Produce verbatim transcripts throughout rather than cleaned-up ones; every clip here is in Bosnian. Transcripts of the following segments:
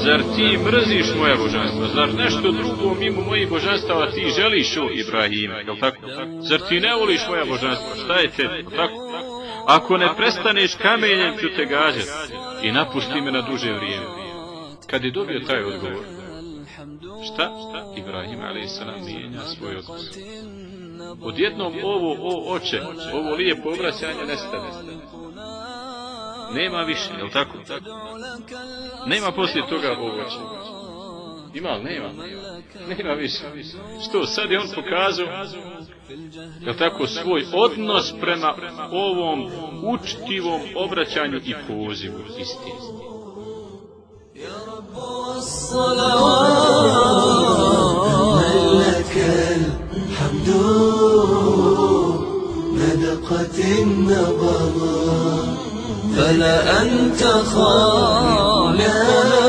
zar ti mrziš moje božanstvo? Zar nešto drugo mimo mojih božanstava ti želiš o Ibrahime? Jel tako? Zar ti ne voliš moja božanstva? Šta je te? Jel tako? Ako ne prestaneš, kamenjem ću te gađati i napusti me na duže vrijeme. Kad je dobio taj odgovor, šta? Ibrahim alejhi selam mijenja svoj odnos. Odjednom ovo, o oče, ovo lijepo obraćanje nestane. Nema više, jel tako? Nema poslije toga ovo oče. Ima li? Nema. Nema više. Što? Sad je on pokazao, jel tako, svoj odnos prema ovom učtivom obraćanju i pozivu istini. فلا أنت خالقنا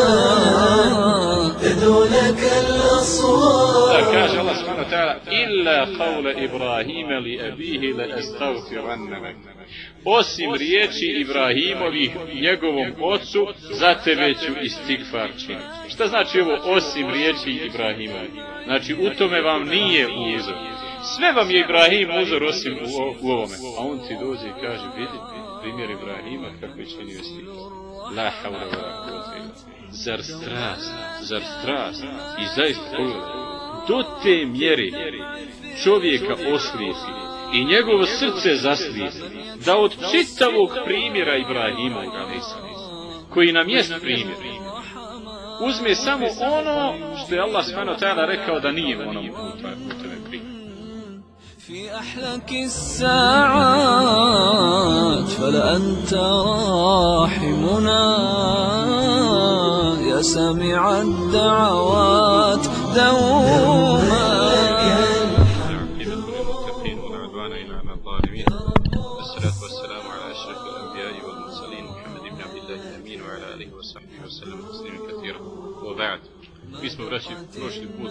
ذلك الأصوات. كاج الله سبحانه وتعالى إلا قول إبراهيم لأبيه لأستغفرن لك. Osim riječi Ibrahimovih njegovom ocu, za tebe ću istigfar činiti. Šta znači ovo osim riječi Ibrahima? Znači u tome vam nije uzor. Sve vam je Ibrahim uzor osim u, u ovome. A on ti dođe i kaže, vidi primjer Ibrahima kako je činio istigfar. La havla wala quwwata illa billah. Zar strast, zar strast. I zaista pogledaj, do te mjere čovjeka oslijepi i njegovo srce zaslijepi, da od čitavog primjera Ibrahima, koji nam jest primjer, uzme samo ono što je Allah subhanahu wa ta'ala rekao da nije ono u tome primjer. في أحلك الساعات فلا أنت راحمنا يا سامع الدعوات دوما. والصلاة والسلام على أشرف الأنبياء والمرسلين محمد بن عبد الله الأمين وعلى آله وصحبه وسلم تسليما كثيرا. وبعد. Mi smo vraći prošli put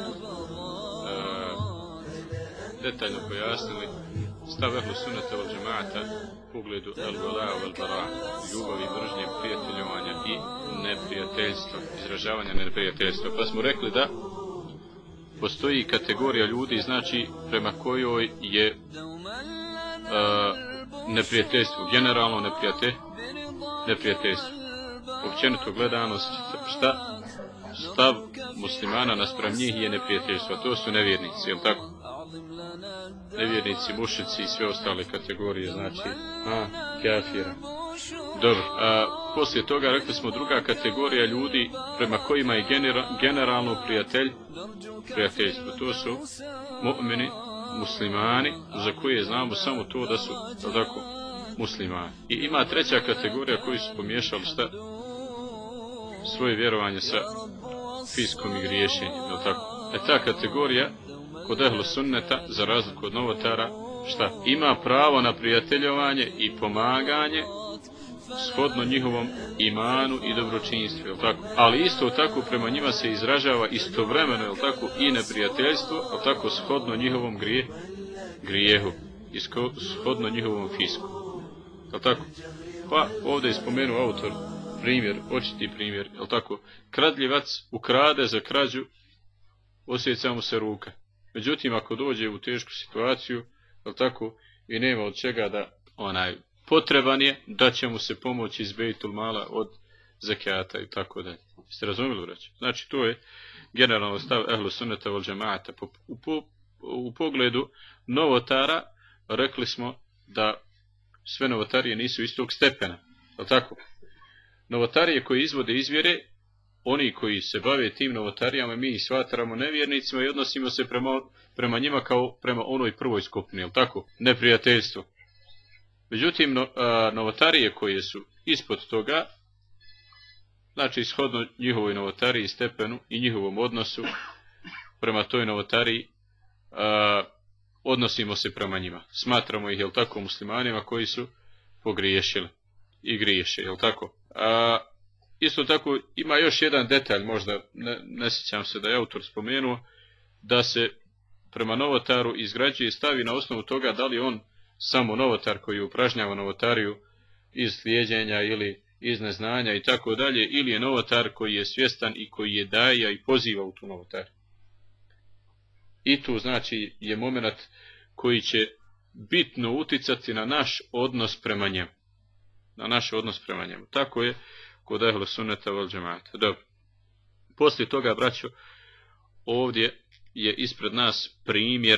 detaljno pojasnili stav ehlu sunnata wal džemaata u pogledu al-wala wal-bara, ljubavi, mržnje, prijateljovanja i neprijateljstva, izražavanja neprijateljstva. Pa smo rekli da postoji kategorija ljudi, znači prema kojoj je uh, neprijateljstvo, generalno neprijatelj, neprijateljstvo. Općenito gledanost, šta? Stav muslimana naspram njih je neprijateljstvo. To su nevjernici, jel tako? Nevjernici, mušici i sve ostale kategorije, znači, a, kafira. Dobro, a poslije toga rekli smo druga kategorija ljudi prema kojima je genera, generalno prijatelj, prijateljstvo. To su mu'mini, muslimani, za koje znamo samo to da su, tako, muslimani. I ima treća kategorija koji su pomiješali šta? Svoje vjerovanje sa fiskom i griješenjem, jel tako? E ta kategorija kod ehlu sunneta, za razliku od novotara, šta? Ima pravo na prijateljovanje i pomaganje shodno njihovom imanu i dobročinstvu, jel tako? Ali isto tako prema njima se izražava istovremeno, jel tako, i neprijateljstvo, jel tako, shodno njihovom grije, grijehu i shodno njihovom fisku, jel tako? Pa ovdje je spomenuo autor primjer, očiti primjer, jel tako? Kradljivac ukrade za krađu, osjeća mu se ruka. Međutim, ako dođe u tešku situaciju, jel tako, i nema od čega da onaj potreban je, da će mu se pomoći iz bejtul mala od zakijata i tako dalje. Ste razumjeli, braće? Znači, to je generalno stav ehlu sunneta wal džemaata. U, po, u pogledu novotara rekli smo da sve novotarije nisu istog stepena, jel tako? Novotarije koji izvode izvjere, oni koji se bave tim novotarijama, mi ih smatramo nevjernicima i odnosimo se prema, prema njima kao prema onoj prvoj skupini, jel tako? Neprijateljstvo. Međutim, no, a, novotarije koje su ispod toga, znači ishodno njihovoj novotariji stepenu i njihovom odnosu prema toj novotariji, a, odnosimo se prema njima. Smatramo ih, jel tako, muslimanima koji su pogriješili i griješe, jel tako? A, isto tako ima još jedan detalj, možda ne, ne sjećam se da je autor spomenuo, da se prema novotaru izgrađuje i stavi na osnovu toga da li on samo novotar koji upražnjava novotariju iz slijeđenja ili iz neznanja i tako dalje, ili je novotar koji je svjestan i koji je daja i poziva u tu novotar. I tu znači je moment koji će bitno uticati na naš odnos prema njemu. Na naš odnos prema njemu. Tako je kod ehlu sunneta vel džemaata. Dobro. Poslije toga, braćo, ovdje je ispred nas primjer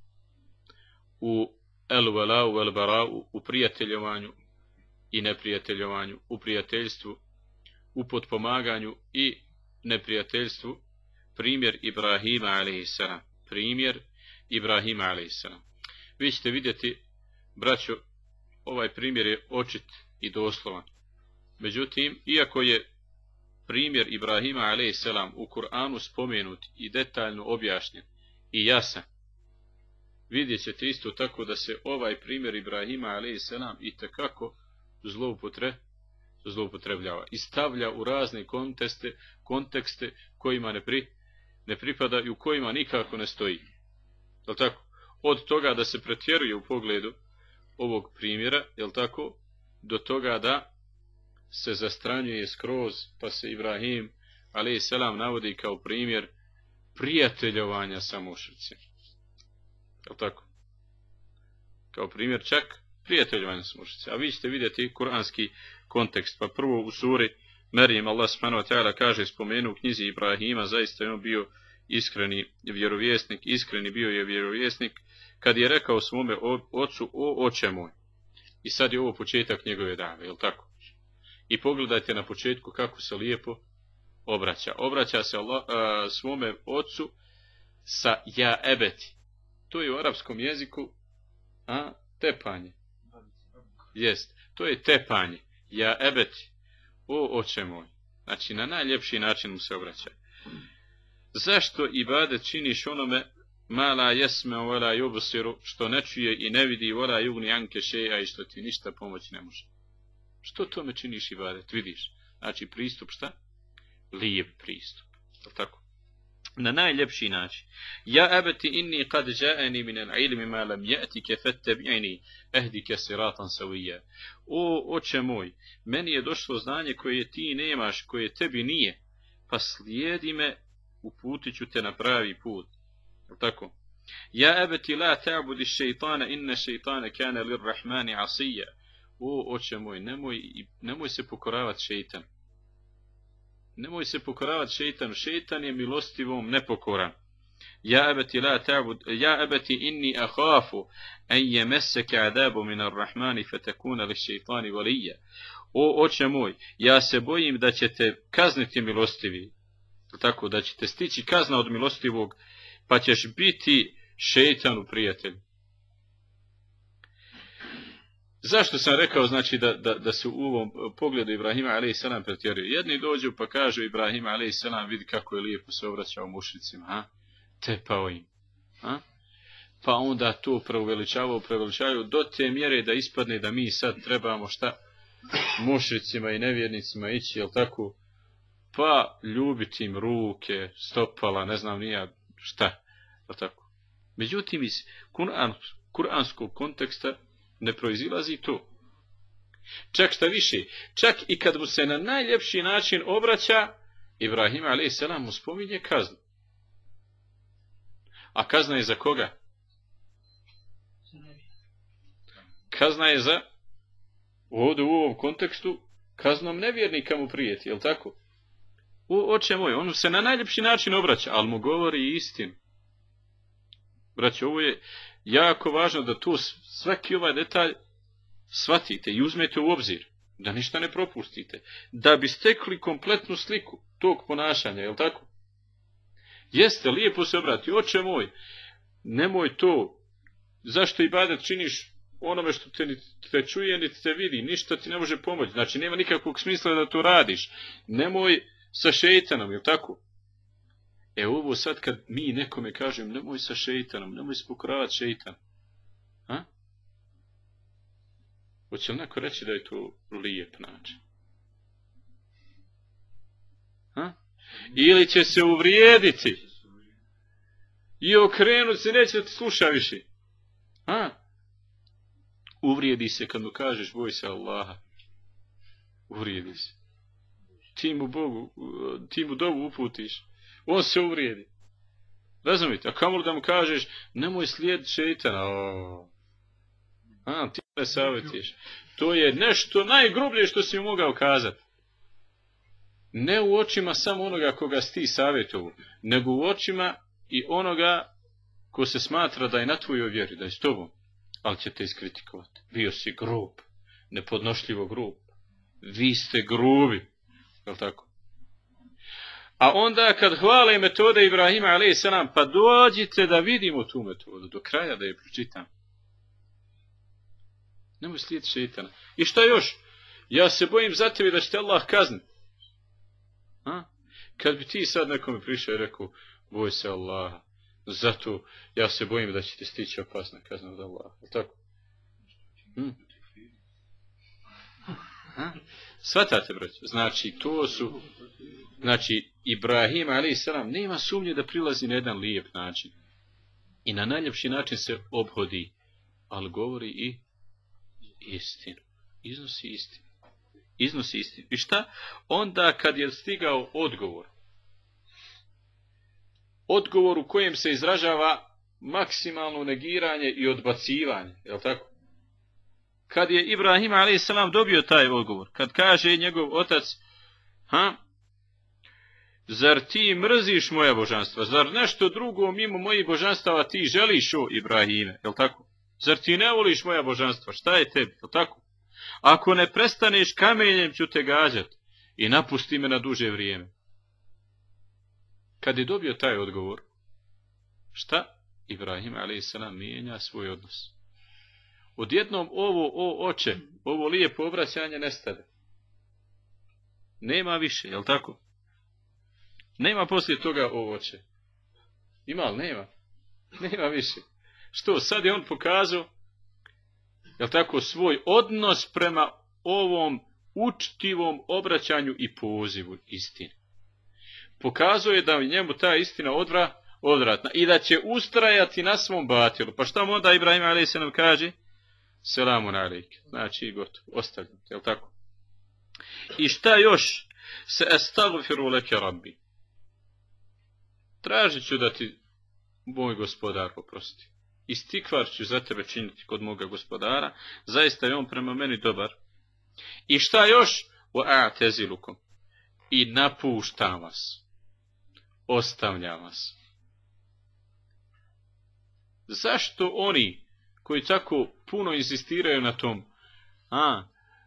u el velau vel barau, u prijateljovanju i neprijateljovanju, u prijateljstvu, u potpomaganju i neprijateljstvu, primjer Ibrahima alejselam. Primjer Ibrahima alejselam. Vi ćete vidjeti, braćo, ovaj primjer je očit i doslovan. Međutim, iako je primjer Ibrahima alejselam u Kur'anu spomenut i detaljno objašnjen i jasan, vidjet ćete isto tako da se ovaj primjer Ibrahima alejselam itekako zloupotre, zloupotrebljava i stavlja u razne kontekste, kontekste kojima ne, pri, ne pripada i u kojima nikako ne stoji. Jel tako? Od toga da se pretjeruje u pogledu ovog primjera, jel tako, do toga da se zastranjuje skroz, pa se Ibrahim alejselam navodi kao primjer prijateljovanja sa mušricima. Jel tako? Kao primjer čak prijateljovanja sa mušricima. A vi ćete vidjeti kuranski kontekst. Pa prvo u suri Merijem Allah subhanahu wa ta'ala kaže, spomenu u knjizi Ibrahima, zaista je on bio iskreni vjerovjesnik, iskreni bio je vjerovjesnik, kad je rekao svome ocu, o oče moj. I sad je ovo početak njegove dave, jel tako? I pogledajte na početku kako se lijepo obraća. Obraća se Allah, a, svome ocu sa ja ebeti. To je u arapskom jeziku a, tepanje. Jest, to je tepanje. Ja ebeti. O oče moj. Znači na najljepši način mu se obraća. Zašto ibadet činiš onome mala jesme wala yubsiru, što ne čuje i ne vidi, wala yugni anke še'a, i što ti ništa pomoći ne može? Što tome činiš ibadet? Vidiš. Znači pristup šta? Lijep pristup. Tako. Na najljepši način. Ja abeti inni kad ja'ani min al-ilmi ma lam ya'tika fattabi'ni ahdika siratan sawiyya. O oče moj, meni je došlo znanje koje ti nemaš, koje tebi nije, pa slijedi me, uputit ću te na pravi put. Tako. Ja abeti la ta'budi ash-shaytana inna ash-shaytana kana lir-rahmani 'asiyya. O oče moj, nemoj, nemoj se pokoravati šejtanu. Nemoj se pokoravati šejtanu. Šejtan je milostivom nepokoran. Ja abeti la ta'bud, ja abeti inni akhafu an yamassaka 'adabu min ar-rahmani fatakuna lish-shaytani waliyya. O oče moj, ja se bojim da ćete kazniti milostivi. Tako, da ćete stići kazna od milostivog, pa ćeš biti šejtanu prijatelj. Zašto sam rekao, znači, da, da, da se u ovom pogledu Ibrahima alejselam pretjeruje? Jedni dođu pa kažu Ibrahima alejselam, vidi kako je lijepo se obraćao mušricima, ha? Tepao im. Ha? Pa onda to preuveličavaju, preveličavaju do te mjere da ispadne da mi sad trebamo šta? Mušricima i nevjernicima ići, jel tako? Pa ljubiti im ruke, stopala, ne znam nija šta, jel tako? Međutim, iz Kur'an, kuranskog konteksta ne proizilazi to. Čak šta više, čak i kad mu se na najljepši način obraća, Ibrahim alejselam mu spominje kaznu. A kazna je za koga? Kazna je za, ovdje u ovom kontekstu, kaznom nevjernika mu prijeti, jel tako? O, oče moj, on se na najljepši način obraća, ali mu govori istinu. Braćo, ovo je jako važno da tu svaki ovaj detalj shvatite i uzmete u obzir, da ništa ne propustite, da bi stekli kompletnu sliku tog ponašanja, jel tako? Jeste, lijepo se obrati, oče moj, nemoj to, zašto ibadet činiš onome što te, te čuje, niti te vidi, ništa ti ne može pomoći, znači nema nikakvog smisla da to radiš, nemoj sa šejtanom, jel tako? E ovo sad kad mi nekome kažem nemoj sa šejtanom, nemoj se pokoravati šejtan. Ha? Hoće li neko reći da je to lijep način? Ha? Ili će se uvrijediti i okrenuti se, neće da ti sluša više. Ha? Uvrijedi se kad mu kažeš boj se Allaha. uvrijedi se. Ti mu Bogu, ti mu dovu uputiš, on se uvrijedi. Razumite, a kamoli da mu kažeš, nemoj slijediti šeitana, o, a, ti ne savjetiš. To je nešto najgrublje što si mu mogao kazati. Ne u očima samo onoga koga si ti savjetovu, nego u očima i onoga ko se smatra da je na tvojoj vjeri, da je s tobom, ali će te iskritikovati. Bio si grub, nepodnošljivo grub. Vi ste grubi, jel tako? A onda kad hvale metode Ibrahima alejhi selam, pa dođite da vidimo tu metodu, do kraja da je pročitam. Nemoj slijediti šeitana. I šta još? Ja se bojim za tebe da će te Allah kazniti. A? Kad bi ti sad nekome prišao i rekao, boj se Allaha, zato ja se bojim da će ti stići opasna kazna od Allaha. Je tako? Hm? Svatate, braćo? Znači, to su... Znači, Ibrahim, alejhi selam, nema sumnje da prilazi na jedan lijep način. I na najljepši način se obhodi, ali govori i istinu. Iznosi istinu. Iznosi istinu. I šta? Onda kad je stigao odgovor, odgovor u kojem se izražava maksimalno negiranje i odbacivanje, je li tako? Kad je Ibrahim alejhi selam dobio taj odgovor, kad kaže njegov otac, ha, zar ti mrziš moja božanstva, zar nešto drugo mimo mojih božanstava ti želiš, o Ibrahime, je li tako? Zar ti ne voliš moja božanstva, šta je tebi, je li tako? Ako ne prestaneš, kamenjem ću te gađati i napusti me na duže vrijeme. Kad je dobio taj odgovor, šta? Ibrahim alejhi selam mijenja svoj odnos. Odjednom ovo, o oče, ovo lijepo obraćanje nestade. Nema više, jel tako? Nema poslije toga o oče. Ima li? Nema. Nema više. Što? Sad je on pokazao, jel tako, svoj odnos prema ovom učtivom obraćanju i pozivu istine. Pokazuje da je njemu ta istina odvra, odvratna i da će ustrajati na svom batilu. Pa šta mu onda Ibrahim alejhi selam kaže? Selamun alejk. Znači, gotovo, ostavljam, jel tako? I šta još? Se estagfiru leke rabbi. Tražit ću da ti moj gospodar oprosti. Istikvar ću za tebe činiti kod moga gospodara. Zaista je on prema meni dobar. I šta još? Wa'atezilukum. I napuštam vas. Ostavljam vas. Zašto oni koji tako puno insistiraju na tom a,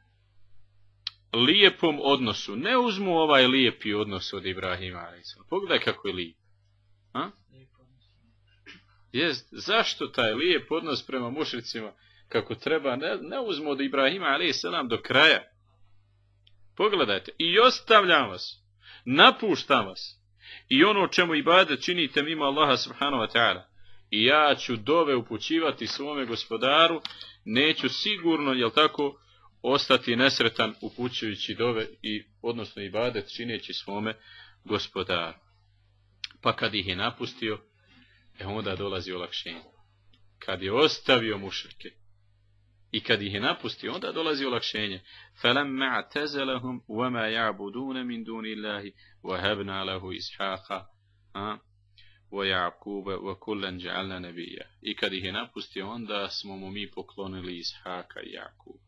lijepom odnosu, ne uzmu ovaj lijepi odnos od Ibrahima alejhi selam. Pogledaj kako je lijep. A? Jest, zašto taj lijep odnos prema mušricima kako treba ne, ne uzmu od Ibrahima alejhi selam do kraja? Pogledajte. I ostavljam vas. Napuštam vas. I ono o čemu ibadet činite mimo Allaha subhanahu wa ta'ala. I ja ću dove upućivati svome gospodaru, neću sigurno, jel tako, ostati nesretan upućujući dove i odnosno ibadet čineći svome gospodaru. Pa kad ih je napustio, e onda dolazi olakšenje. Kad je ostavio mušrike i kad ih je napustio, onda dolazi olakšenje. فَلَمَّا اعْتَزَلَهُمْ وَمَا يَعْبُدُونَ مِنْ دُونِ اللَّهِ وَهَبْنَا لَهُ إِسْحَاقَ وَيَعْقُوبَ وَكُلًّا جَعَلْنَا نَبِيًّا. I kad ih je napustio, onda smo mu mi poklonili Ishaka i Jakuba.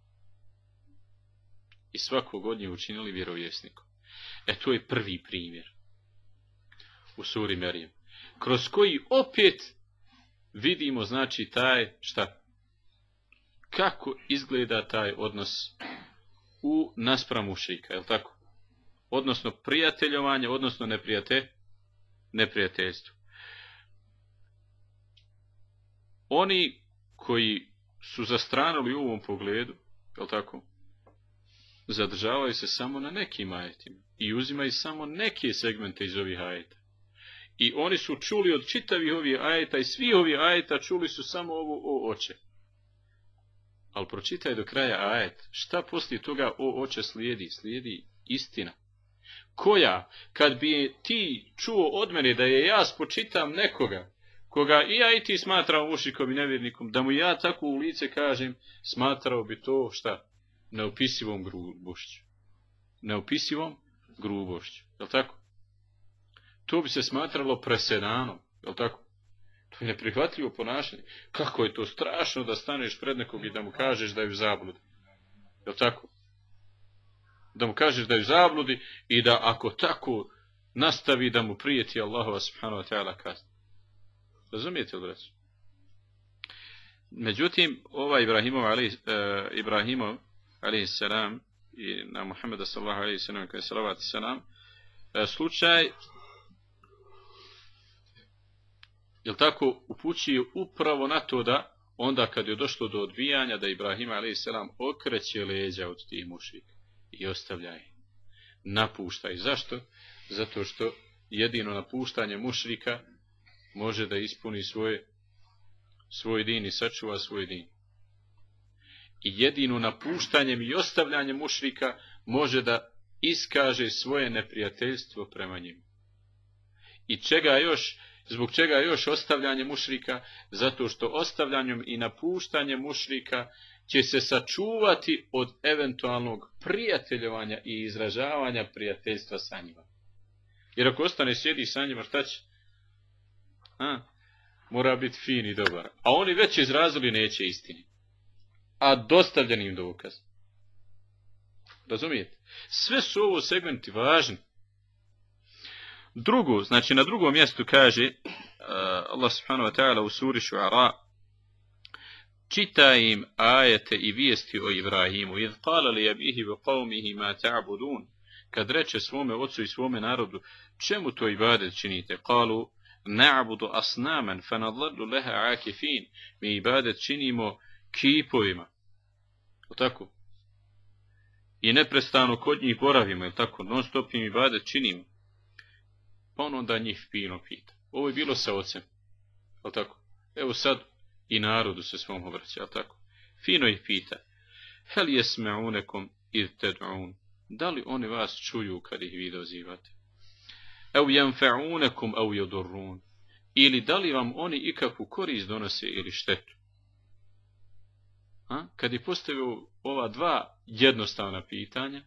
I svakog od njih učinili vjerovjesnikom. E to je prvi primjer u suri Merijem, kroz koji opet vidimo, znači, taj, šta? Kako izgleda taj odnos u naspram mušrika, je li tako? Odnosno prijateljovanje, odnosno neprijate, neprijateljstvo. Oni koji su zastranili u ovom pogledu, je li tako? Zadržavaju se samo na nekim ajetima i uzimaju samo neke segmente iz ovih ajeta. I oni su čuli od čitavih ovih ajeta i svi ovih ajeta čuli su samo ovo o oče. Ali pročitaj do kraja ajet. Šta poslije toga o oče slijedi? Slijedi istina. Koja, kad bi ti čuo od mene da je ja spočitam nekoga, koga i ja i ti smatrao mušrikom i nevjernikom, da mu ja tako u lice kažem, smatrao bi to šta? Neopisivom grubošću. neopisivom grubošću. Jel' tako? To bi se smatralo presedanom. Jel' tako? To je neprihvatljivo ponašanje. Kako je to strašno da staneš pred nekog i da mu kažeš da je u zabludi. Jel' tako? Da mu kažeš da je u zabludi i da ako tako nastavi da mu prijeti Allahova subhanahu wa ta'ala kazna. Razumijete li, braćo? Međutim, ovaj Ibrahimov, ali, uh, Ibrahimov alaihi salam i na Muhammeda sallallahu alaihi salam kada je salavati salam, uh, slučaj jel tako upućuje upravo na to da onda kad je došlo do odbijanja da Ibrahim alaihi salam okreće leđa od tih mušrika i ostavlja ih. Napušta ih. Zašto? Zato što jedino napuštanje mušrika može da ispuni svoje, svoj din i sačuva svoj din. I jedino napuštanjem i ostavljanjem mušrika može da iskaže svoje neprijateljstvo prema njima. I čega još, zbog čega još ostavljanje mušrika? Zato što ostavljanjem i napuštanjem mušrika će se sačuvati od eventualnog prijateljovanja i izražavanja prijateljstva sa njima. Jer ako ostane sjedi sa njima, šta će? A, mora biti fin i dobar. A oni već izrazili neće istini. A dostavljen im dokaz. Razumijete? Sve su ovo segmenti važni. Drugo, znači na drugom mjestu kaže uh, Allah subhanahu wa ta'ala u suri Šuara, čita im ajete i vijesti o Ibrahimu. Idh qala li abihi wa qawmihi ma ta'budun. Kad reče svome ocu i svome narodu, čemu to ibadet činite? Qalu na'budu asnaman fanadallu laha akifin. Mi ibadet činimo kipovima. O tako? I neprestano kod njih boravimo, je tako? Non stop im ibadet činimo. Pa on onda njih fino pita. Ovo je bilo sa ocem. Je tako? Evo sad i narodu se svom obraća, je tako? Fino ih pita. Hel jesma'unekom id ted'un. Da li oni vas čuju kad ih vi dozivate? Ev janfa'unekom ev yadurrun. Ili da li vam oni ikakvu korist donose ili štetu? A? Kad je postavio ova dva jednostavna pitanja,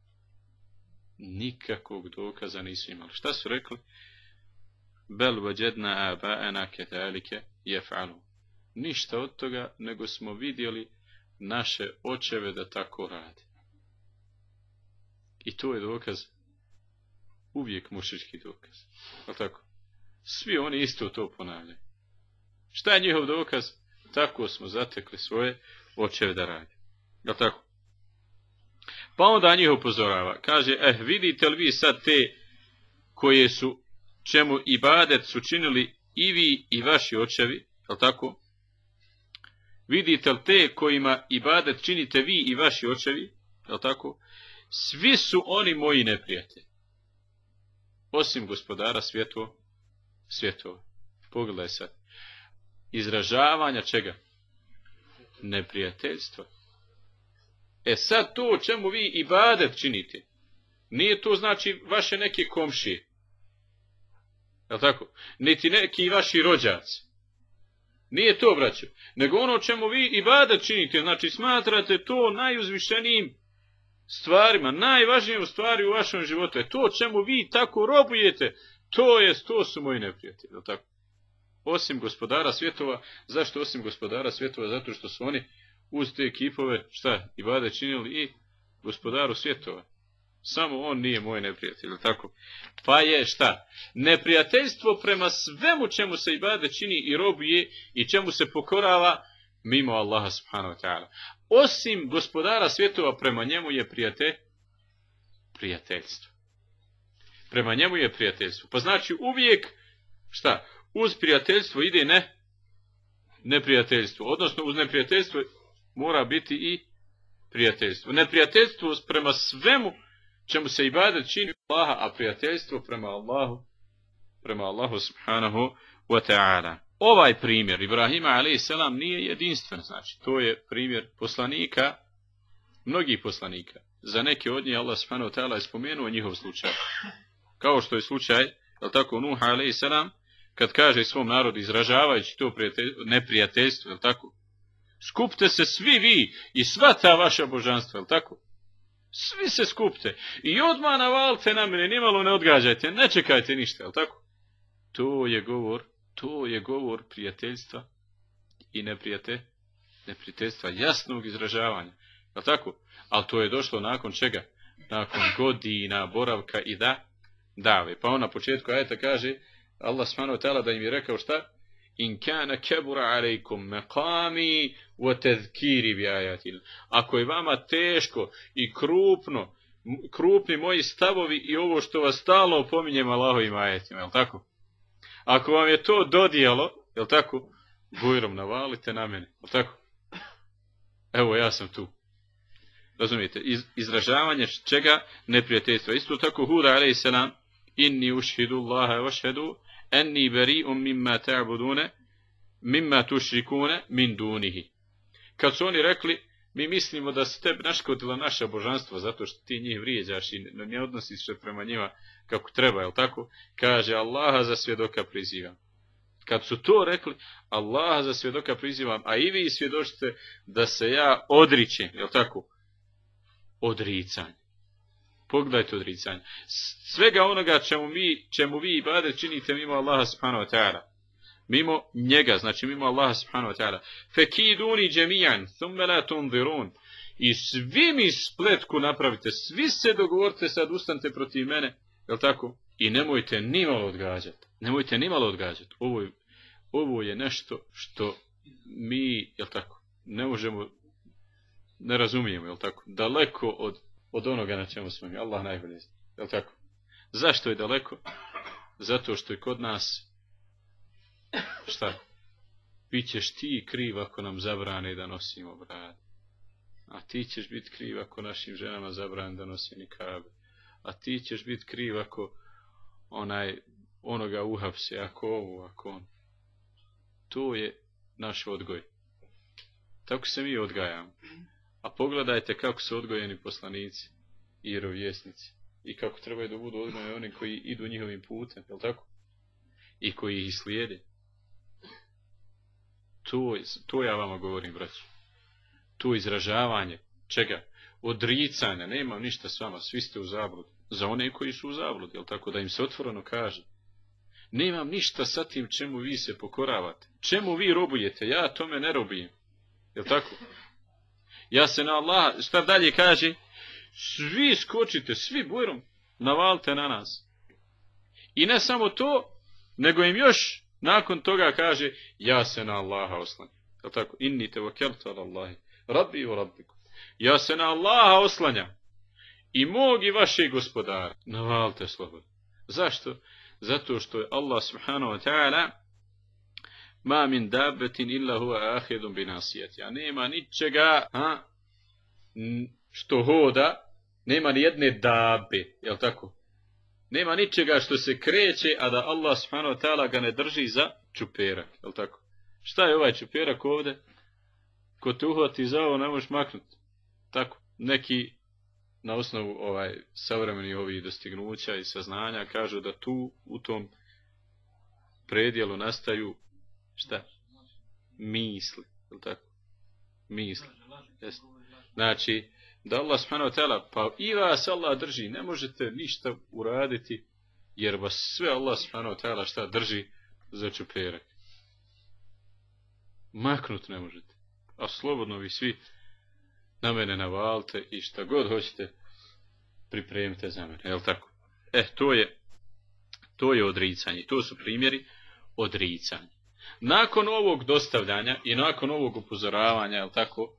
nikakvog dokaza nisu imali. Šta su rekli? Bel wajadna aba'ana kadhalika yaf'alu. Ništa od toga, nego smo vidjeli naše očeve da tako rade. I to je dokaz, uvijek mušički dokaz. Je tako? Svi oni isto to ponavljaju. Šta je njihov dokaz? Tako smo zatekli svoje očeve da rade. Je tako? Pa onda njih upozorava. Kaže, eh, vidite li vi sad te koje su, čemu ibadet su činili i vi i vaši očevi, je tako? Vidite li te kojima ibadet činite vi i vaši očevi, je tako? Svi su oni moji neprijatelji. Osim gospodara svjetova, svjetova. Pogledaj sad. Izražavanja čega? Neprijateljstva. E sad to o čemu vi ibadet činite, nije to znači vaše neke komšije. Je tako? Niti neki vaši rođaci. Nije to, braćo. Nego ono o čemu vi ibadet činite, znači smatrate to najuzvišenijim stvarima, najvažnijom stvari u vašem životu. Je to o čemu vi tako robujete, to je, to su moji neprijatelji. Je tako? Osim gospodara svjetova. Zašto osim gospodara svjetova? Zato što su oni uz te kipove, šta, ibadet činili i gospodaru svjetova. Samo on nije moj neprijatelj, tako? Pa je šta? Neprijateljstvo prema svemu čemu se ibadet čini i robuje i čemu se pokorava mimo Allaha subhanahu wa ta'ala. Osim gospodara svjetova, prema njemu je prijatelj, prijateljstvo. Prema njemu je prijateljstvo. Pa znači uvijek, šta? Uz prijateljstvo ide ne, neprijateljstvo. Odnosno uz neprijateljstvo mora biti i prijateljstvo. Neprijateljstvo prema svemu čemu se ibadet čini Allaha, a prijateljstvo prema Allahu, prema Allahu subhanahu wa ta'ala. Ovaj primjer Ibrahima alejhi selam nije jedinstven, znači to je primjer poslanika, mnogih poslanika. Za neke od njih Allah subhanahu wa ta'ala je spomenuo njihov slučaj. Kao što je slučaj, je tako, Nuh alejhi selam, kad kaže svom narodu izražavajući to neprijateljstvo, je tako? Skupte se svi vi i sva ta vaša božanstva, je tako? Svi se skupte. I odmah navalite na mene, nimalo ne odgađajte, ne čekajte ništa, jel tako? To je govor, to je govor prijateljstva i neprijate, neprijateljstva, jasnog izražavanja. Jel tako? Ali to je došlo nakon čega? Nakon godina boravka i da dave. Pa on na početku ajeta kaže, Allah subhanahu wa ta'ala da im je rekao šta? In kana kabura alejkum maqami wa tadhkiri bi ayatil. Ako je vama teško i krupno, krupni moji stavovi i ovo što vas stalno opominjem Allahovim ajetima, jel tako? Ako vam je to dodijelo, jel tako? Bujrom navalite na mene, jel tako? Evo ja sam tu. Razumijete? Iz, izražavanje čega? Neprijateljstva. Isto tako Hud alejhi selam, inni ušhidu Allaha wa ashhadu enni beri'um mimma ta'budune mimma tušrikune min dunihi. Kad su oni rekli, mi mislimo da se tebi naškodila naša božanstva zato što ti njih vrijeđaš i ne odnosiš se prema njima kako treba, jel tako? Kaže, Allaha za svjedoka prizivam. Kad su to rekli, Allaha za svjedoka prizivam, a i vi svjedočite da se ja odričem, jel tako? Odricanje. Pogledajte odricanje. Svega onoga čemu, mi, čemu vi ibadet činite mimo Allaha subhanahu wa ta'ala. Mimo njega, znači mimo Allaha subhanahu wa ta'ala. Fekiduni džemijan, thumme la tunzirun. I svi mi spletku napravite, svi se dogovorite, sad ustanite protiv mene, jel tako? I nemojte nimalo odgađati. Nemojte nimalo odgađati. Ovo je, ovo je nešto što mi, jel tako, ne možemo, ne razumijemo, jel tako? Daleko od od onoga na čemu smo mi. Allah najbolje zna. Jel tako? Zašto je daleko? Zato što je kod nas šta? Bićeš ti kriv ako nam zabrane da nosimo brade. A ti ćeš biti kriv ako našim ženama zabrane da nosi nikabe. A ti ćeš biti kriv ako onaj, onoga uhapse, ako ovo, ako on. To je naš odgoj. Tako se mi odgajamo. A pogledajte kako su odgojeni poslanici i vjerovjesnici. I kako trebaju da budu odgojeni oni koji idu njihovim putem, jel tako? I koji ih slijede. To, to ja vama govorim, braći. To izražavanje, čega? Odricanja, nemam ništa s vama, svi ste u zabludi. Za one koji su u zabludi, jel tako? Da im se otvoreno kaže. Nemam ništa sa tim čemu vi se pokoravate. Čemu vi robujete? Ja tome ne robujem. Jel tako? Ja se na Allah, šta dalje kaže? Svi skočite, svi bujrom, navalite na nas. I ne samo to, nego im još nakon toga kaže, ja se na Allaha oslanjam. Jel tako? Inni tevakkeltu ala Allahi, rabbi wa rabbikum. Ja se na Allaha oslanjam. I mog i vašeg gospodara. Navalite slobodno. Zašto? Zato što je Allah subhanahu wa ta'ala ma min dabbetin illa huwa ahidun bi nasiyati. A nema ničega, ha, što hoda, nema ni jedne dabe, jel tako? Nema ničega što se kreće, a da Allah subhanahu wa ta'ala ga ne drži za čuperak, jel tako? Šta je ovaj čuperak ovdje? Ko te uhvati za ovo, ne možeš maknuti. Tako, neki na osnovu ovaj savremeni ovih dostignuća i saznanja kažu da tu u tom predjelu nastaju šta? Misli, jel tako? Misli. Jeste. Znači, da Allah subhanahu wa ta'ala, pa i vas Allah drži, ne možete ništa uraditi, jer vas sve Allah subhanahu wa ta'ala šta drži za čuperak. Maknut ne možete. A slobodno vi svi na mene navalite i šta god hoćete pripremite za mene, jel tako? E, to je, to je odricanje. To su primjeri odricanja. Nakon ovog dostavljanja i nakon ovog upozoravanja, jel tako,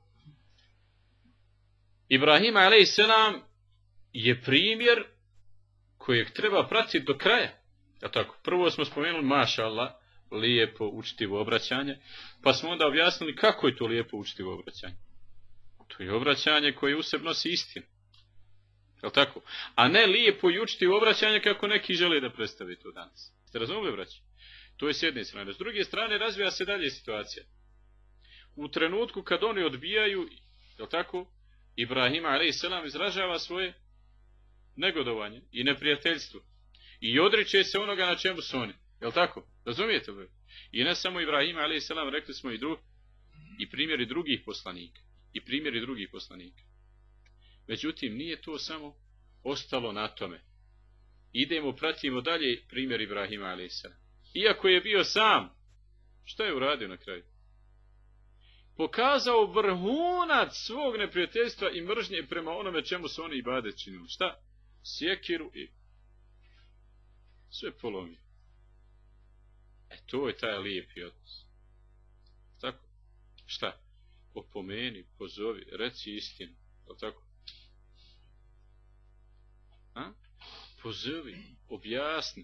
Ibrahim alejhi selam je primjer kojeg treba pratiti do kraja. Jel tako? Prvo smo spomenuli, maša Allah, lijepo učtivo obraćanje, pa smo onda objasnili kako je to lijepo učtivo obraćanje. To je obraćanje koje u sebi nosi istinu. Jel tako? A ne lijepo i učtivo obraćanje kako neki žele da predstavi to danas. Ste razumeli, braći? To je s jedne strane. S druge strane razvija se dalje situacija. U trenutku kad oni odbijaju, jel tako, Ibrahim alejhi selam izražava svoje negodovanje i neprijateljstvo. I odriče se onoga na čemu su oni. Jel tako? Razumijete li? I ne samo Ibrahim alejhi selam, rekli smo i drugi, i primjeri drugih poslanika. I primjeri drugih poslanika. Međutim, nije to samo ostalo na tome. Idemo, pratimo dalje primjer Ibrahima alejhi selam. Iako je bio sam, šta je uradio na kraju? Pokazao vrhunac svog neprijateljstva i mržnje prema onome čemu su oni ibadet činili. Šta? Sjekiru i sve polomio. E to je taj lijepi odnos. Tako? Šta? Opomeni, pozovi, reci istinu. O tako? A? Pozovi, objasni.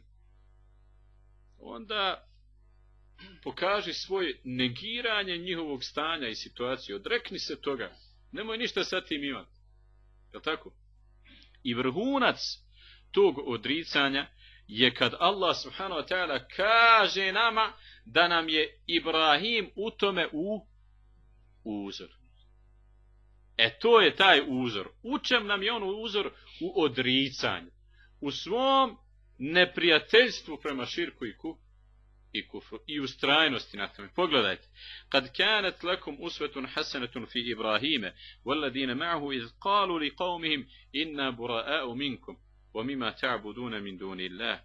Onda pokaži svoje negiranje njihovog stanja i situacije. Odrekni se toga. Nemoj ništa sa tim imati. Je li tako? I vrhunac tog odricanja je kad Allah subhanahu wa ta'ala kaže nama da nam je Ibrahim u tome u uzor. E to je taj uzor. U čem nam je on uzor? U odricanju. U svom neprijateljstvu prema širku i ku i kufru i ustrajnosti na tome. Pogledajte. Kad kanat lakum uswatun hasanatun fi Ibrahime walladina ma'ahu iz qalu li qawmihim inna bura'a'u minkum wa mimma ta'buduna min dunillah.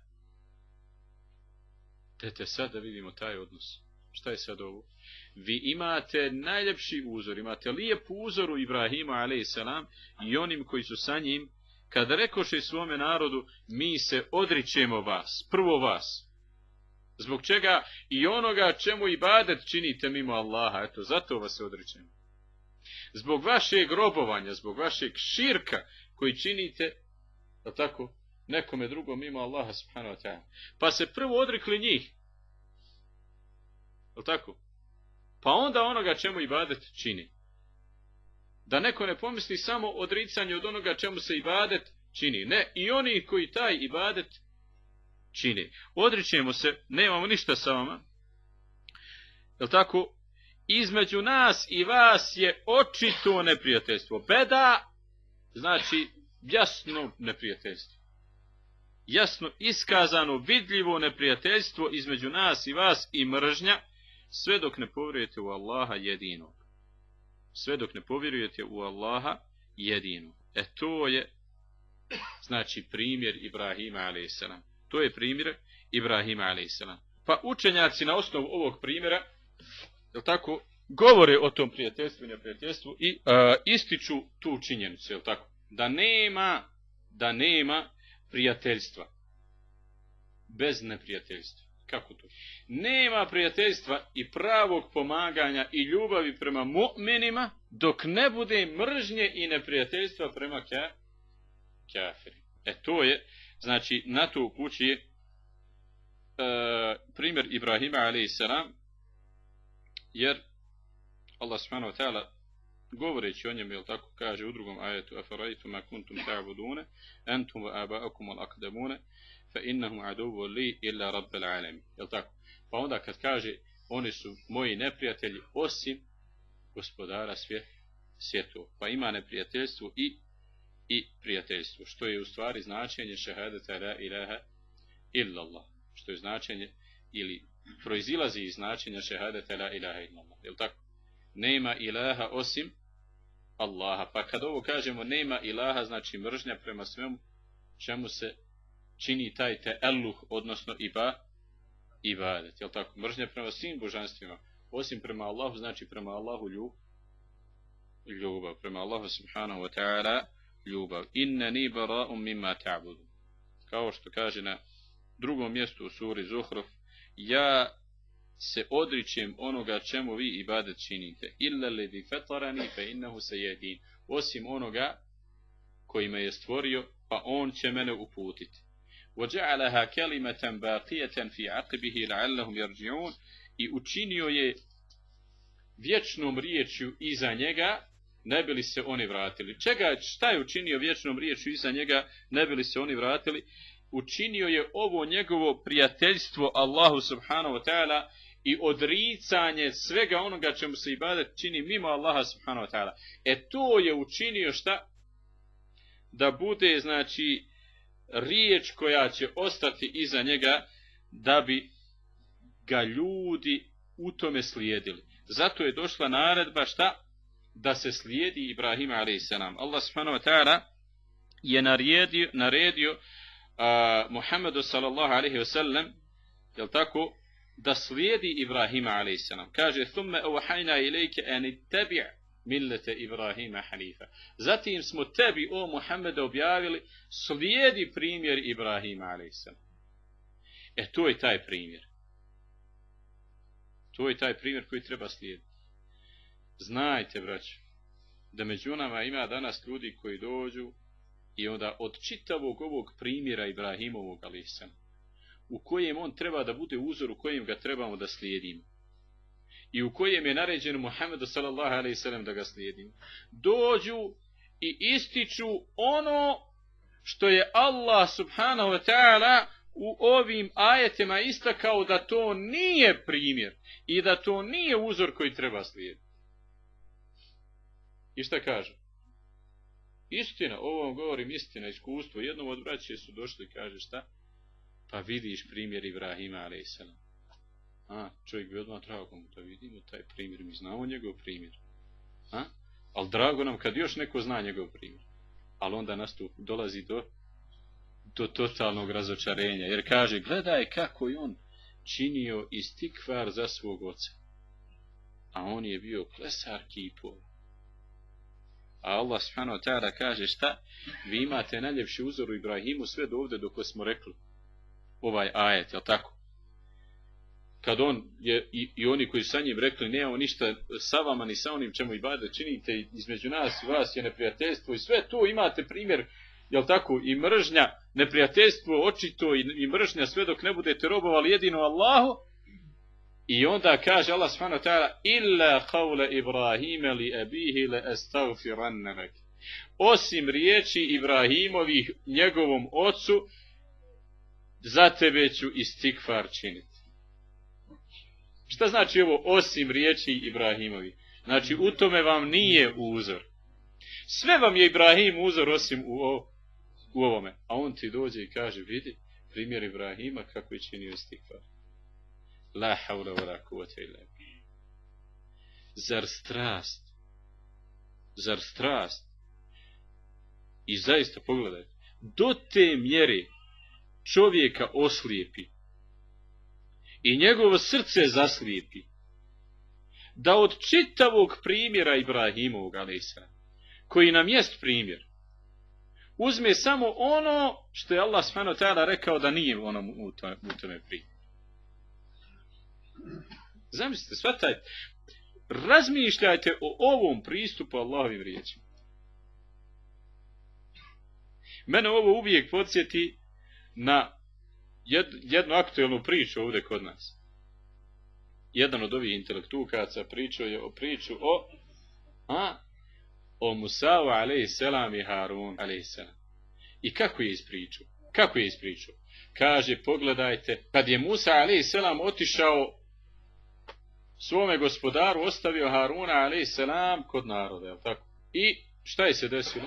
Dajte sad da vidimo taj odnos. Šta je sad ovo? Vi imate najljepši uzor, imate lijep uzor u Ibrahimu alejhi selam i onim koji su sa njim, kada rekoše svome narodu, mi se odričemo vas, prvo vas. Zbog čega i onoga čemu ibadet činite mimo Allaha, eto, zato vas se odričemo. Zbog vašeg robovanja, zbog vašeg širka koji činite, da tako, nekome drugom mimo Allaha subhanahu wa ta'ala. Pa se prvo odrekli njih. Je tako? Pa onda onoga čemu ibadet čini. Da neko ne pomisli samo odricanje od onoga čemu se ibadet čini. Ne, i oni koji taj ibadet čini. Odričemo se, nemamo ništa sa vama. Je tako? Između nas i vas je očito neprijateljstvo. Beda znači jasno neprijateljstvo. Jasno iskazano, vidljivo neprijateljstvo između nas i vas i mržnja, sve dok ne povjerujete u Allaha jedinog. Sve dok ne povjerujete u Allaha jedinog. E to je, znači, primjer Ibrahima alejhi selam. To je primjer Ibrahima alejhi selam. Pa učenjaci na osnovu ovog primjera, jel tako, govore o tom prijateljstvu i neprijateljstvu i uh, ističu tu činjenicu, jel tako, da nema, da nema prijateljstva bez neprijateljstva. Kako to? Nema prijateljstva i pravog pomaganja i ljubavi prema mu'minima dok ne bude mržnje i neprijateljstva prema ka, kafirima. E to je, znači, na to upućuje e, primjer Ibrahima alejhi selam, jer Allah subhanahu wa ta'ala govoreći o njemu, jel tako, kaže u drugom ajetu: afarajtu ma kuntum ta'budune antum wa aba'akum al-aqdamune fa innahum aduwwu li illa rabbil alamin. Jel tako? Pa onda kad kaže oni su moji neprijatelji osim gospodara svije, svjetova. Pa ima neprijateljstvo i i prijateljstvo, što je u stvari značenje šehadeta la ilaha illallah, što je značenje ili proizilazi iz značenja šehadeta la ilaha illallah. Jel tako? Nema ilaha osim Allaha. Pa kad ovo kažemo nema ilaha, znači mržnja prema svemu čemu se čini taj teelluh, odnosno iba, ibadet. Jel tako? Mržnja prema svim božanstvima, osim prema Allahu, znači prema Allahu ljub, ljubav. Prema Allahu subhanahu wa ta'ala ljubav. Innani bara'um mimma ta'budu. Kao što kaže na drugom mjestu u suri Zuhruf, ja se odričem onoga čemu vi ibadet činite. Illa ledi fatarani fa innahu sayahdin. Osim onoga koji me je stvorio, pa on će mene uputiti. وَجَعَلَهَا كَلِمَةً بَاقِيَةً فِي عَقِبِهِ لَعَلَّهُمْ يَرْجِعُونَ. I učinio je vječnom riječju iza njega, ne bi li se oni vratili. Čega, šta je učinio vječnom riječju iza njega, ne bi li se oni vratili? Učinio je ovo njegovo prijateljstvo Allahu subhanahu wa ta'ala i odricanje svega onoga čemu se ibadet čini mimo Allaha subhanahu wa ta'ala. E to je učinio šta? Da bude, znači, riječ koja će ostati iza njega, da bi ga ljudi u tome slijedili. Zato je došla naredba šta? da se slijedi Ibrahima a.s. Allah subhanahu wa ta'ala je naredio, naredio uh, Muhammedu sallallahu alaihi wa sallam, jel tako, da slijedi Ibrahima a.s. Kaže, thumme auhajna ilajke an ittabi' millete Ibrahima hanifa. Zatim smo tebi, o Muhammede, objavili, slijedi primjer Ibrahima a.s. E, to je taj primjer. To je taj primjer koji treba slijediti. Znajte, braćo, da među nama ima danas ljudi koji dođu i onda od čitavog ovog primjera Ibrahimovog a.s. u kojem on treba da bude uzor, u kojem ga trebamo da slijedimo. I u kojem je naređeno Muhammedu sallallahu alejhi ve sellem da ga slijedimo. Dođu i ističu ono što je Allah subhanahu wa ta'ala u ovim ajetima istakao da to nije primjer i da to nije uzor koji treba slijediti. I šta kaže? Istina, ovo vam govorim istina, iskustvo. Jednom od braće su došli i kaže šta? Pa vidiš primjer Ibrahima a.s. A, čovjek bi odmah drago mu da vidimo taj primjer, mi znamo njegov primjer. A? Ali drago nam kad još neko zna njegov primjer. Ali onda nastup dolazi do, do totalnog razočarenja. Jer kaže, gledaj kako je on činio istikvar za svog oca. A on je bio klesar kipova. A Allah subhanahu wa ta'ala kaže šta? Vi imate najljepši uzor u Ibrahimu sve do ovdje dok smo rekli ovaj ajet, jel tako? Kad on je, i, i oni koji sa njim rekli nemamo ništa sa vama ni sa onim čemu ibadet činite, između nas i vas je neprijateljstvo i sve tu imate primjer, jel tako, i mržnja, neprijateljstvo očito i, i mržnja sve dok ne budete robovali jedino Allahu. I onda kaže Allah subhanahu wa ta'ala illa qawla Ibrahima li abihi la astaghfiranna lak. Osim riječi Ibrahimovih njegovom ocu, za tebe ću istikfar činiti. Šta znači ovo osim riječi Ibrahimovi? Znači u tome vam nije uzor. Sve vam je Ibrahim uzor osim u, o, u ovome. A on ti dođe i kaže, vidi primjer Ibrahima kako je činio istikfar. La hawla wa la quwwata illa billah. Zar strast? Zar strast? I zaista pogledaj, do te mjere čovjeka oslijepi i njegovo srce zaslijepi da od čitavog primjera Ibrahimovog a.s. koji nam jest primjer uzme samo ono što je Allah subhanahu wa ta'ala rekao da nije onom u tome, u tome primjer. Zamislite, shvatajte, razmišljajte o ovom pristupu Allahovim riječima. Mene ovo uvijek podsjeti na jed, jednu aktuelnu priču ovdje kod nas. Jedan od ovih intelektukaca pričao je o priču o a, o Musa'u alejselam i Harun alejselam. I kako je ispričao? Kako je ispričao? Kaže, pogledajte, kad je Musa alejselam otišao svome gospodaru, ostavio Haruna alejselam kod naroda, je li tako? I šta je se desilo?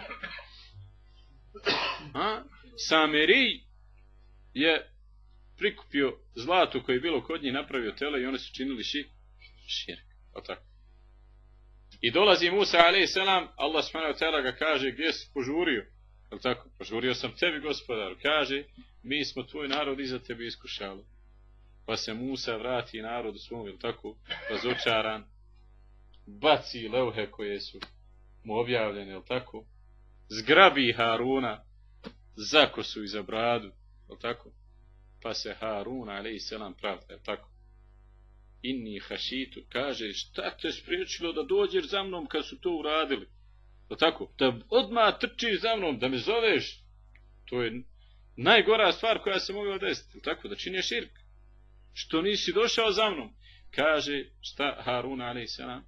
A? Samiri je prikupio zlato koje je bilo kod njih, napravio tele i oni su činili ši, širk. Tako. I dolazi Musa alejselam, Allah subhanahu wa ta'ala ga kaže, gdje si požurio? Je li tako? Požurio sam tebi, gospodaru. Kaže, mi smo tvoj narod iza tebe iskušali. Pa se Musa vrati narodu svom, je li tako, razočaran, baci leuhe koje su mu objavljene, je li tako, zgrabi Haruna za kosu i za bradu, je li tako, pa se Harun alejselam pravda, je li tako, inni hašitu, kaže, šta te spriječilo da dođeš za mnom kad su to uradili, je li tako, da odmah trčiš za mnom, da me zoveš, to je najgora stvar koja se mogla desiti, je li tako, da činiš širk. Što nisi došao za mnom? Kaže, šta Harun alejselam?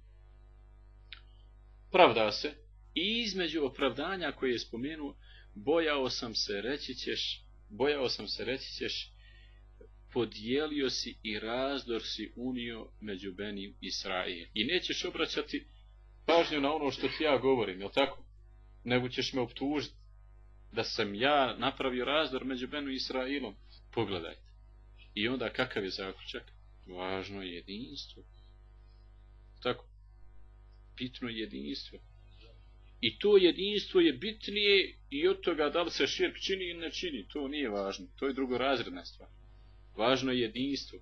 Pravda se. I između opravdanja koje je spomenuo, bojao sam se, reći ćeš, bojao sam se, reći ćeš, podijelio si i razdor si unio među Beni Israil. I nećeš obraćati pažnju na ono što ti ja govorim, jel tako? Nego ćeš me optužiti da sam ja napravio razdor među Benu Israilom. Pogledajte. I onda kakav je zaključak? Važno je jedinstvo. Tako. Bitno je jedinstvo. I to jedinstvo je bitnije i od toga da li se širk čini ili ne čini. To nije važno. To je drugorazredna stvar. Važno je jedinstvo.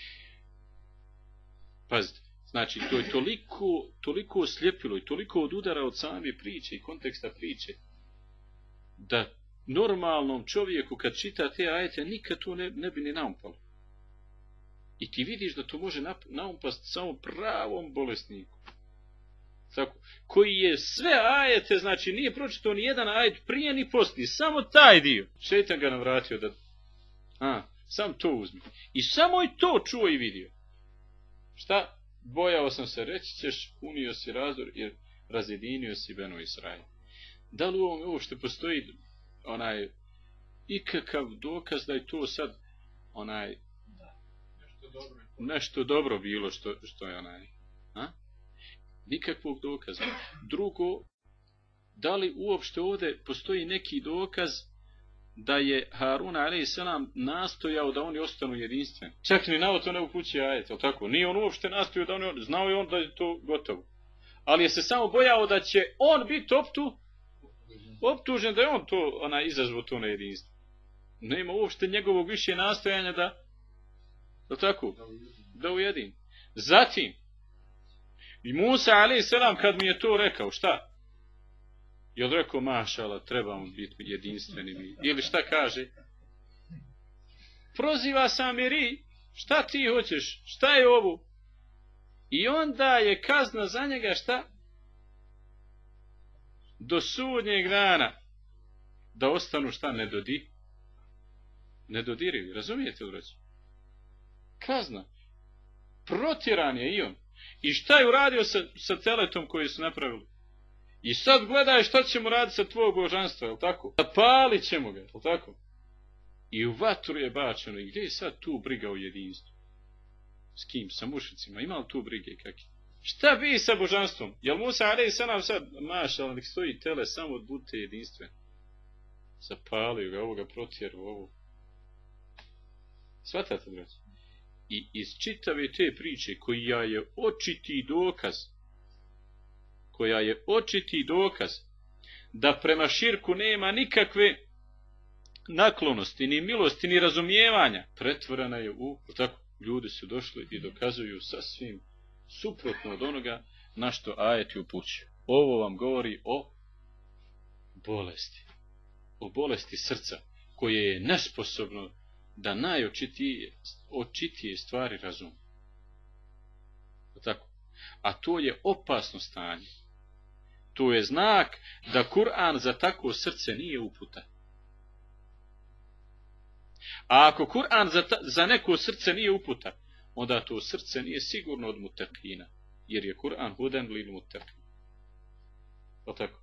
Pazite, znači to je toliko, toliko osljepilo i toliko odudara od same priče i konteksta priče, da normalnom čovjeku kad čita te ajete nikad to ne, ne bi ni naumpalo. I ti vidiš da to može naumpast samo pravom bolesniku. Tako, koji je sve ajete, znači nije pročitao ni jedan ajet prije ni poslije, samo taj dio. Šejtan ga navratio da, a, sam to uzmi. I samo i to čuo i vidio. Šta? Bojao sam se, reći ćeš, unio si razdor i razjedinio si Benu Israil. Da li u ovom uopšte postoji onaj ikakav dokaz da je to sad onaj nešto dobro, nešto dobro bilo što, što je onaj, a? Nikakvog dokaza. Drugo, da li uopšte ovdje postoji neki dokaz da je Harun a.s. nastojao da oni ostanu jedinstveni. Čak ni na to ne upućuje ajet, ali tako? Nije on uopšte nastojao da oni, znao je on da je to gotovo. Ali je se samo bojao da će on biti optu, optužen da je on to, ona, izazvao to nejedinstvo. Nema uopšte njegovog više nastojanja da, da tako, da ujedini. Zatim, i Musa a.s. kad mi je to rekao, šta? Jel rekao, mašala, trebamo biti jedinstveni. Ili šta kaže? Proziva Samiri, šta ti hoćeš? Šta je ovo? I onda je kazna za njega šta? Do sudnjeg dana. Da ostanu šta? Ne dodi? Ne dodirivi. Razumijete, braćo? Kazna. Protjeran je i on. I šta je uradio sa, sa teletom koji su napravili? I sad gledaj šta ćemo raditi sa tvojeg božanstva, je li tako? Zapalit ćemo ga, je li tako? I u vatru je bačeno. I gdje je sad tu briga o jedinstvu? S kim? Sa mušicima? Ima li tu brige kakve? Šta bi sa božanstvom? Jel Musa a.s. sad, maš, ali nek stoji tele, samo budite jedinstveni. Zapalio ga, ovoga protjeru, ovo. Svatate, braći? I iz čitave te priče, koja je očiti dokaz, koja je očiti dokaz da prema širku nema nikakve naklonosti, ni milosti, ni razumijevanja, pretvorena je u, tako, ljudi su došli i dokazuju sasvim suprotno od onoga na što ajeti upućuju. Ovo vam govori o bolesti, o bolesti srca, koje je nesposobno da najočitije očitije stvari razumije. Tako. A to je opasno stanje. To je znak da Kur'an za takvo srce nije uputa. A ako Kur'an za, za neko srce nije uputa, onda to srce nije sigurno od mutakina. Jer je Kur'an hudan lil mutakin. O tako.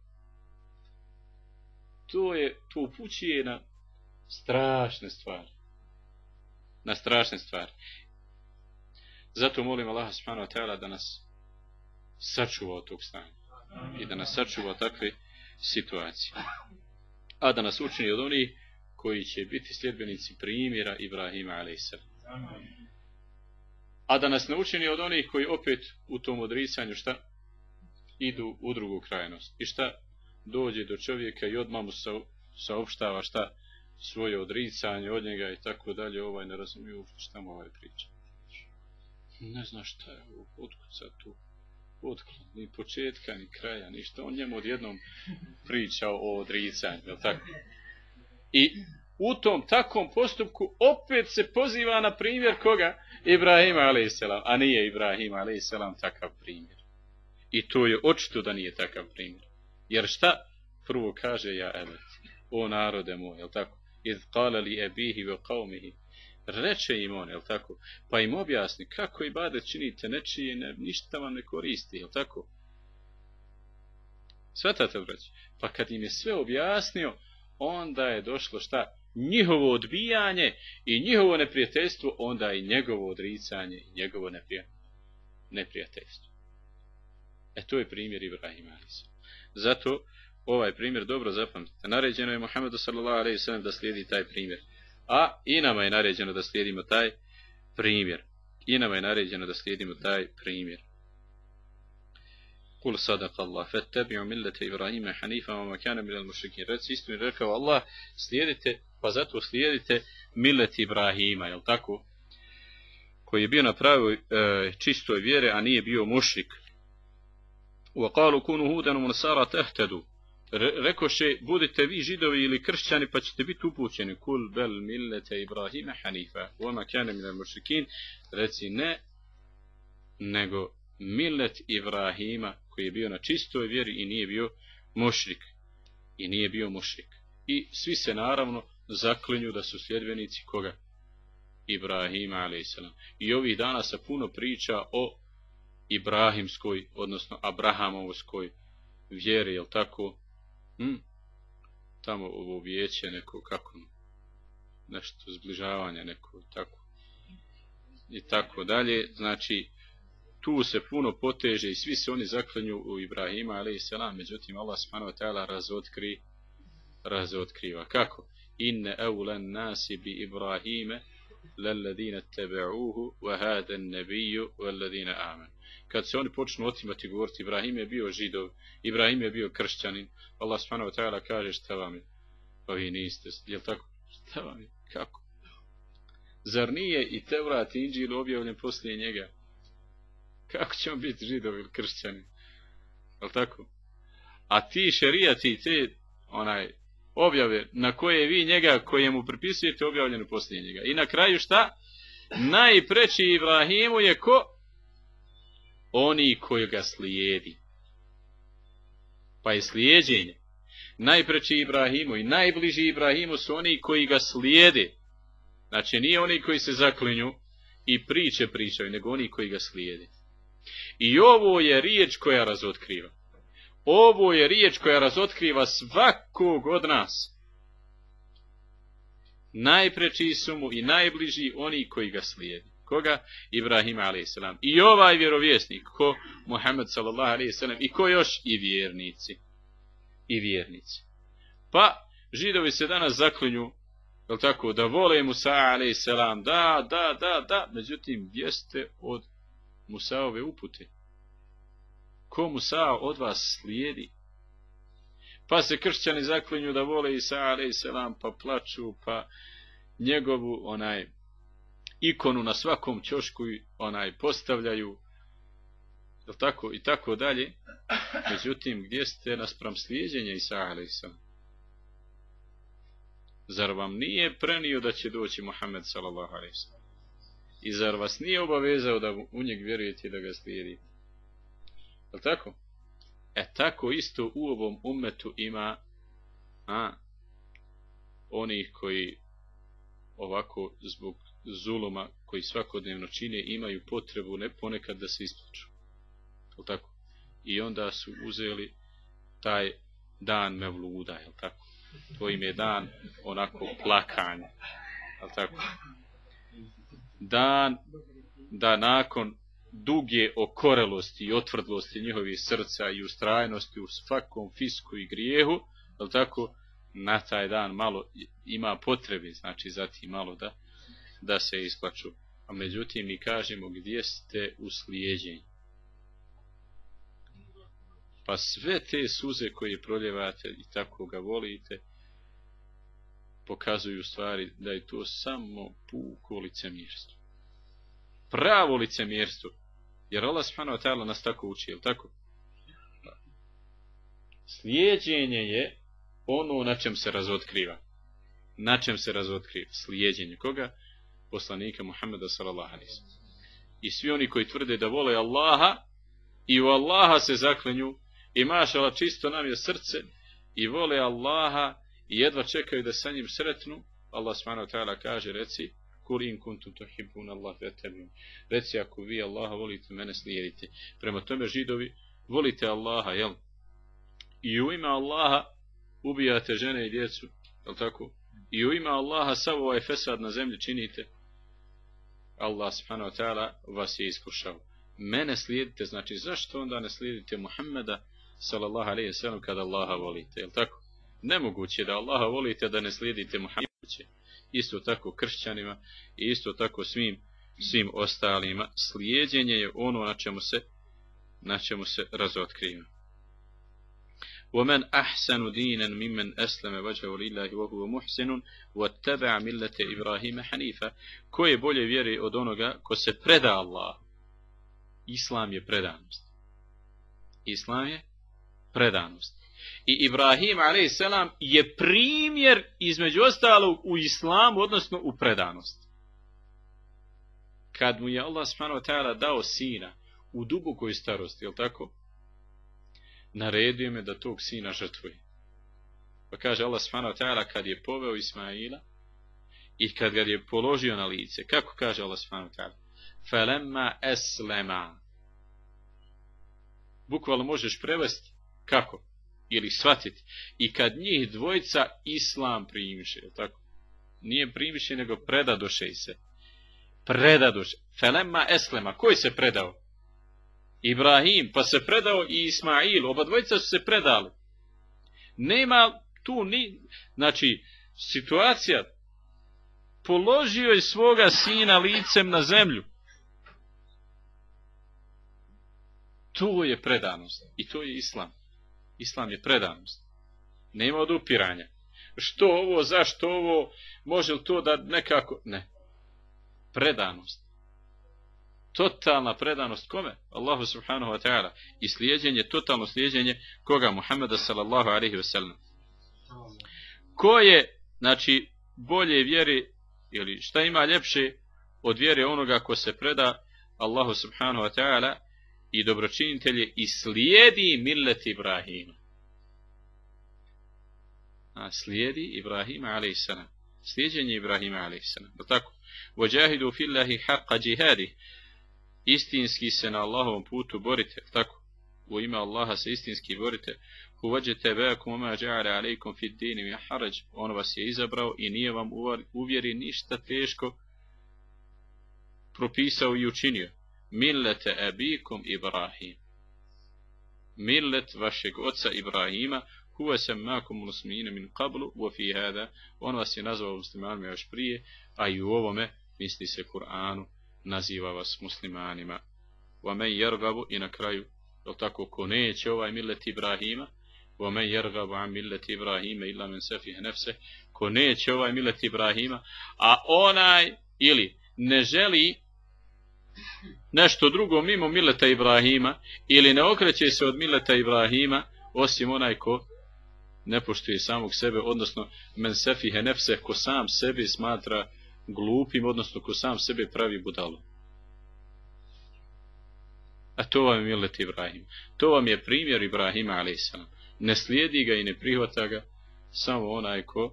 To je, to upućuje na strašne stvari. Na strašne stvari. Zato molim Allaha subhanahu wa ta'ala da nas sačuva od tog stanja. I da nas sačuva takve situacije. A da nas učini od onih koji će biti sljedbenici primjera Ibrahima alejhi selam. A da nas ne učini od onih koji opet u tom odricanju šta? Idu u drugu krajnost. I šta? Dođe do čovjeka i odmah mu saopštava šta? Svoje odricanje od njega i tako dalje. Ovaj ne razumije uopšte šta mu ovaj priča. Ne zna šta je ovo, otkud sad tu otklon, ni početka, ni kraja, ništa. On njemu odjednom pričao o odricanju, je li tako? I u tom takvom postupku opet se poziva na primjer koga? Ibrahima alejhi selam, a nije Ibrahima alejhi selam takav primjer. I to je očito da nije takav primjer. Jer šta? Prvo kaže ja elet, o narode moj, je li tako? Iz qala li abihi wa qaumihi. Reče im on, je li tako? Pa im objasni kako ibadet činite nečije, ne, ništa vam ne koristi, je li tako? Svatate, braći? Pa kad im je sve objasnio, onda je došlo šta? Njihovo odbijanje i njihovo neprijateljstvo, onda i njegovo odricanje i njegovo neprijateljstvo. E to je primjer Ibrahima alejhi selam. Zato ovaj primjer dobro zapamtite. Naređeno je Muhammedu sallallahu alejhi ve sellem da slijedi taj primjer. A i nama je naređeno da slijedimo taj primjer. I nama je naređeno da slijedimo taj primjer. Kul sadaka Allah, fettabi'u millete Ibrahima hanifa wa ma kana minal mušrikin. Reci istinu, rekao Allah, slijedite, pa zato slijedite millet Ibrahima, jel tako? Koji je bio na pravoj e, čistoj vjere, a nije bio mušrik. Wa qalu kunu hudan wa nasara tahtadu. Rekoše, budite vi židovi ili kršćani, pa ćete biti upućeni. Kul bel millete Ibrahima hanifa wa ma kana minal mušrikin. Reci ne, nego millet Ibrahima koji je bio na čistoj vjeri i nije bio mušrik. I nije bio mušrik. I svi se naravno zaklinju da su sljedbenici koga? Ibrahima alejselam. I ovih dana se puno priča o Ibrahimskoj, odnosno Abrahamovskoj vjeri, jel tako? Hm? Tamo ovo vijeće neko, kako? Nešto zbližavanje neko, tako. I tako dalje. Znači, tu se puno poteže i svi se oni zaklinju u Ibrahima alejselam, međutim Allah subhanahu wa ta'ala razotkri, razotkriva. Kako? Inne eulen nasi bi Ibrahime lelladine tebe'uhu wa haden nebiju walladine amen. Kad se oni počnu otimati govoriti, Ibrahim je bio židov, Ibrahim je bio kršćanin, Allah subhanahu wa ta'ala kaže šta vam je? Pa vi niste, jel tako? Šta vam je? Kako? Zar nije i Tevrat i Inđil objavljen poslije njega? Kako ćemo biti židovi ili kršćani? Jel tako? A ti šerijati, te onaj objave na koje vi njega, kojemu pripisujete, objavljeno poslije njega. I na kraju šta? Najpreći Ibrahimu je ko? Oni koji ga slijedi. Pa je slijeđenje. Najpreći Ibrahimu i najbliži Ibrahimu su oni koji ga slijede. Znači nije oni koji se zaklinju i priče pričaju, nego oni koji ga slijede. I ovo je riječ koja razotkriva. Ovo je riječ koja razotkriva svakog od nas. Najpreći su mu i najbliži oni koji ga slijedi. Koga? Ibrahima alejselam. I ovaj vjerovjesnik, ko? Muhammed sallallahu alejhi ve sellem. I ko još? I vjernici. I vjernici. Pa, židovi se danas zaklinju, jel tako, da vole Musa alejselam, da, da, da, da, međutim, jeste od Musaove upute. Ko Musa od vas slijedi? Pa se kršćani zaklinju da vole Isa alejselam, pa plaču, pa njegovu onaj ikonu na svakom ćošku onaj postavljaju, jel tako, i tako dalje. Međutim, gdje ste naspram slijeđenja Isa alejselam? Zar vam nije prenio da će doći Muhammed sallallahu alejhi ve sellem? I zar vas nije obavezao da u njeg vjerujete i da ga slijedite? Jel tako? E tako isto u ovom ummetu ima a, onih koji ovako zbog zuluma koji svakodnevno čine imaju potrebu ne ponekad da se isplaču. Jel tako? I onda su uzeli taj dan mevluda, jel tako? To im je dan onako plakanja. Jel tako? Dan da nakon duge okorelosti i otvrdlosti njihovih srca i ustrajnosti u svakom fisku i grijehu, jel tako, na taj dan malo ima potrebe, znači zatim malo da, da se isplaču. A međutim mi kažemo gdje ste u slijeđenju. Pa sve te suze koje proljevate i tako ga volite, pokazuju stvari da je to samo puko licemjerstvo. Pravo licemjerstvo. Jer Allah subhanahu wa ta'ala nas tako uči, jel tako? Slijeđenje je ono na čem se razotkriva. Na čem se razotkriva? Slijeđenje koga? Poslanika Muhammeda sallallahu alejhi ve sellem. I svi oni koji tvrde da vole Allaha i u Allaha se zaklenju i mašala čisto nam je srce i vole Allaha i jedva čekaju da sa njim sretnu, Allah subhanahu wa ta'ala kaže, reci, Kul in kuntum tuhibbuna Allah fattabi'un. Reci, ako vi Allaha volite, mene slijedite. Prema tome, židovi, volite Allaha, jel? I u ime Allaha ubijate žene i djecu, jel tako? I u ime Allaha sav ovaj fesad na zemlji činite. Allah subhanahu wa ta'ala vas je iskušao. Mene slijedite, znači zašto onda ne slijedite Muhammeda sallallahu alejhi ve sellem kada Allaha volite, jel tako? Nemoguće da Allaha volite da ne slijedite Muhammeda. Isto tako kršćanima i isto tako svim, svim ostalima. Slijedjenje je ono na čemu se na čemu se razotkriva. وَمَنْ أَحْسَنُ دِينًا مِمَّنْ أَسْلَمَ وَجْهَهُ لِلَّهِ وَهُوَ مُحْسِنٌ وَاتَّبَعَ مِلَّةَ إِبْرَاهِيمَ حَنِيفًا. Ko je bolje vjeri od onoga ko se preda Allah? Islam je predanost. Islam je predanost. I Ibrahim a.s. je primjer između ostalog u islamu, odnosno u predanosti. Kad mu je Allah subhanahu wa ta'ala dao sina u dubokoj starosti, jel tako? Naredio me da tog sina žrtvuje. Pa kaže Allah subhanahu wa ta'ala kad je poveo Ismaila i kad ga je položio na lice. Kako kaže Allah subhanahu wa ta'ala? Falemma eslema. Bukvalno možeš prevesti kako? Ili shvatiti. I kad njih dvojica islam primiše, jel tako? Nije primiše, nego predadoše se. Predadoše. Falemma eslema. Koji se predao? Ibrahim, pa se predao i Ismail, oba dvojica su se predali. Nema tu ni, znači, situacija, položio je svoga sina licem na zemlju. To je predanost i to je islam. Islam je predanost. Nema odupiranja. Što ovo, zašto ovo, može li to da nekako, ne. Predanost. Totalna predanost kome? Allahu subhanahu wa ta'ala. I slijedjenje, totalno slijedjenje koga? Muhammeda sallallahu alaihi wa sallam. Ko je, znači, bolje vjeri, ili šta ima ljepše od vjere onoga ko se preda Allahu subhanahu wa ta'ala i dobročinitelje i slijedi millet Ibrahima. A slijedi Ibrahima alaihi sallam. Slijedjenje Ibrahima alaihi sallam. Da tako? Vođahidu fillahi haqqa džihadih. Istinski se na Allahovom putu borite, tako? U ime Allaha se istinski borite. Huvađete beakum oma dža'ale alejkum fid dini mi harađ. On vas je izabrao i nije vam uvjeri ništa teško propisao i učinio. Millete abikum Ibrahim. Millet vašeg oca Ibrahima. Huwa sammakum muslimina min qablu wa fi hada. On vas je nazvao muslimanima još prije, a i u ovome misli se Kur'anu. Naziva vas muslimanima. وَمَنْ يَرْغَبُ i na kraju, jel tako, ko neće ovaj millet Ibrahima, وَمَنْ يَرْغَبُ عَنْ مِلَّةِ إِبْرَاهِيمَ إِلَّا مَنْ سَفِهَ نَفْسَهُ. Ko neće ovaj millet Ibrahima, a onaj ili ne želi nešto drugo mimo milleta Ibrahima, ili ne okreće se od milleta Ibrahima, osim onaj ko ne poštuje samog sebe, odnosno men sefihe nefse, ko sam sebi smatra glupim, odnosno ko sam sebe pravi budalu. A to vam je millet Ibrahim. To vam je primjer Ibrahima alejhi selam. Ne slijedi ga i ne prihvata ga samo onaj ko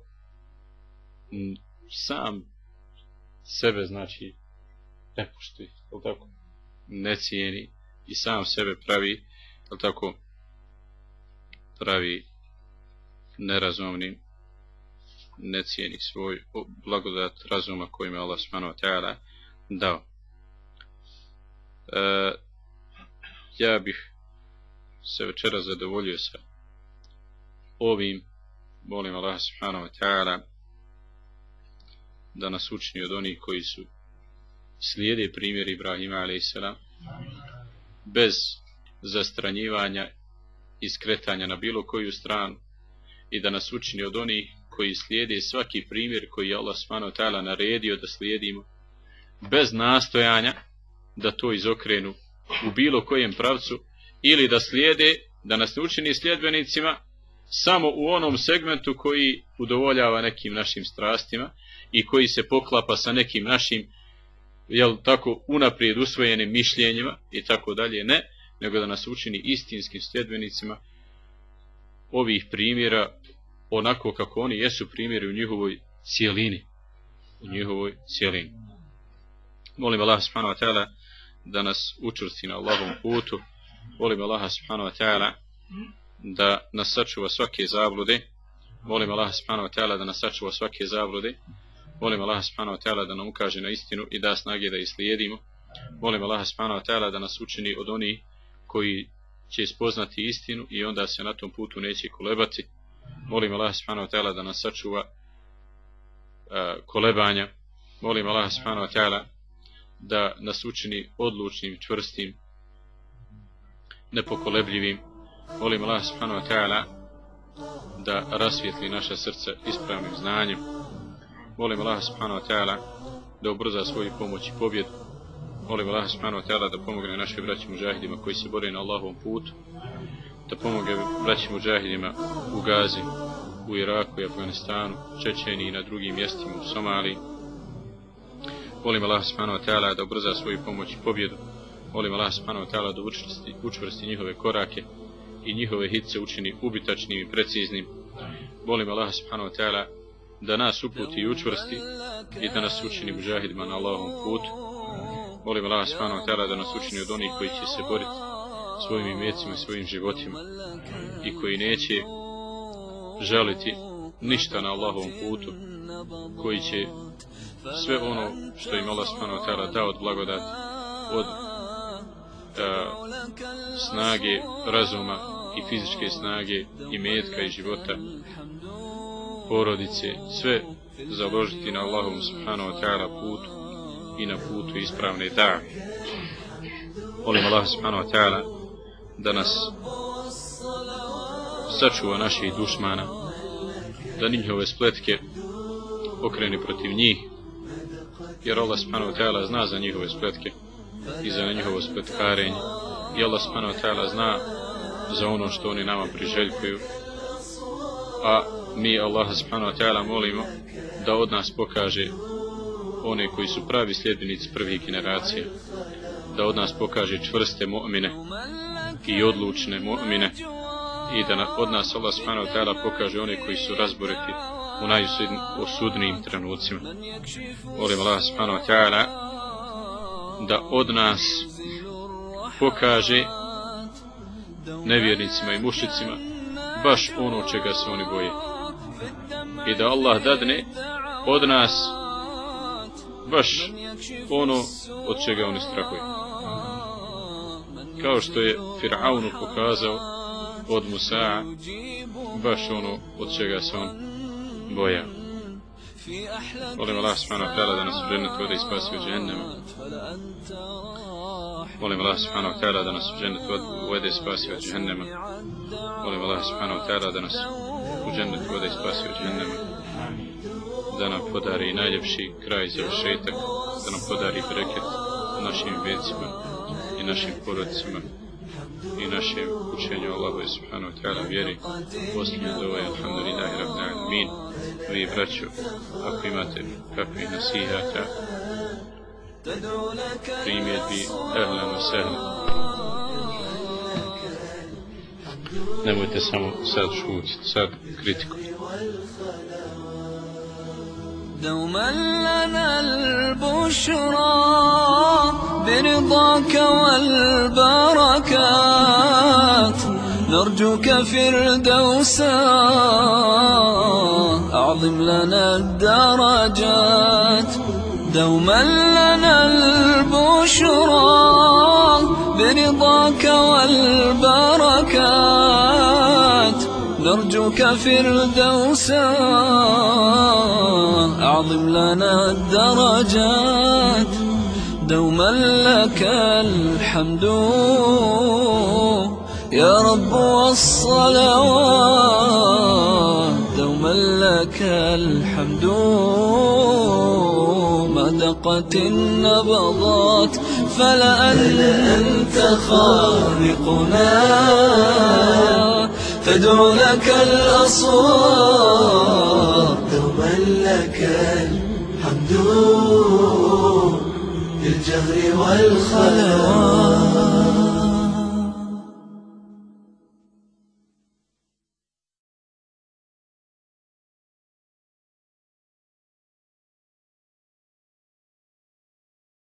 sam sebe, znači, ne poštuje, jel tako? Ne cijeni i sam sebe pravi, jel tako, pravi nerazumnim, ne cijeni svoj blagodat razuma kojim je Allah subhanahu wa ta'ala dao. E, ja bih se večera zadovoljio sa ovim. Molim Allah subhanahu wa ta'ala da nas učini od onih koji su slijede primjer Ibrahima alejhi selam bez zastranjivanja i skretanja na bilo koju stranu, i da nas učini od onih koji slijede svaki primjer koji je Allah subhanahu wa ta'ala naredio da slijedimo, bez nastojanja da to izokrenu u bilo kojem pravcu, ili da slijede, da nas ne učini sljedbenicima samo u onom segmentu koji udovoljava nekim našim strastima i koji se poklapa sa nekim našim, jel tako, unaprijed usvojenim mišljenjima i tako dalje, ne, nego da nas učini istinskim sljedbenicima ovih primjera, onako kako oni jesu primjeri u njihovoj cijelini. U njihovoj cijelini. Molim Allah subhanahu wa ta'ala da nas učvrsti na Allahovom putu. Molim Allah subhanahu wa ta'ala da nas sačuva svake zablude. Molim Allah subhanahu wa ta'ala da nas sačuva svake zablude. Molim Allah subhanahu wa ta'ala da nam ukaže na istinu i da snage da islijedimo. Molim Allah subhanahu wa ta'ala da nas učini od onih koji će spoznati istinu i onda se na tom putu neće kolebati. Molim Allah subhanahu wa ta'ala da nas sačuva uh, kolebanja. Molim Allah subhanahu wa ta'ala da nas učini odlučnim, čvrstim nepokolebljivim. Molim Allah subhanahu wa ta'ala da rasvijetli naša srca ispravnim znanjem. Molim Allah subhanahu wa ta'ala da ubrza svoju pomoć i pobjedu. Molim Allah subhanahu wa ta'ala da pomogne našim braći muđahidima koji se bore na Allahovom putu, da pomogne braći muđahidima u Gazi, u Iraku i Afganistanu, Čečeniji i na drugim mjestima u Somaliji. Molim Allah subhanahu wa ta'ala da ubrza svoju pomoć i pobjedu. Molim Allah subhanahu wa ta'ala da učvrsti, učvrsti njihove korake i njihove hitce učini ubitačnim i preciznim. Molim Allah subhanahu wa ta'ala da nas uputi i učvrsti i da nas učini muđahidima na Allahovom putu. Molim Allah subhanahu wa ta'ala da nas učini od onih koji će se boriti svojim imecima i svojim životima i koji neće žaliti ništa na Allahovom putu, koji će sve ono što im Allah subhanahu wa ta'ala dao od blagodati, od a, snage razuma i fizičke snage i metka i života, porodice, sve založiti na Allahovom subhanahu wa ta'ala putu i na putu ispravne da. Molim Allah subhanahu wa ta'ala da nas sačuva naših dušmana, da njihove spletke okrene protiv njih, jer Allah subhanahu wa ta'ala zna za njihove spletke i za njihovo spletkarenje, i Allah subhanahu wa ta'ala zna za ono što oni nama priželjkuju, a mi Allah subhanahu wa ta'ala molimo da od nas pokaže one koji su pravi sljedbenici prvih generacija, da od nas pokaže čvrste mu'mine i odlučne mu'mine, i da od nas Allah subhanahu wa ta'ala pokaže one koji su razboriti u najosudnijim trenucima. Molim Allah subhanahu wa ta'ala da od nas pokaže nevjernicima i mušicima baš ono čega se oni boje, i da Allah dadne od nas baš ono od čega oni strahuju, kao što je Fir'aunu pokazao od Musa baš ono od čega se on bojao. Molim Allah subhanahu wa ta'ala da nas u džennetu vode i spasi od džehennema. Molim Allah subhanahu wa ta'ala da nas u džennetu vode i spasi od džehennema. Molim Allah subhanahu wa ta'ala da nas u džennetu vode i spasi od džehennema. Da nam podari najljepši kraj za završetak, da nam podari bereket našim vecima i našim porodicima i našem učenju Allahu subhanahu wa ta'ala vjeri. Posljednje dova je alhamdulillahi rabbil alamin. Vi braćo, ako imate kakvih nasihata, primjedbi, ehlan wa sehlan, nemojte samo sad šutiti, sad kritikuti. دوما لنا البشرى برضاك والبركات نرجوك فردوسا أعظم لنا الدرجات دوما لنا البشرى برضاك والبركات نرجوك فردوسا أعظم لنا الدرجات دوما لك الحمد يا رب والصلوات دوما لك الحمد ما دقت النبضات فلأنت خالقنا تدعو لك الأصوات دوما لك الحمد بالجهر والخلوات.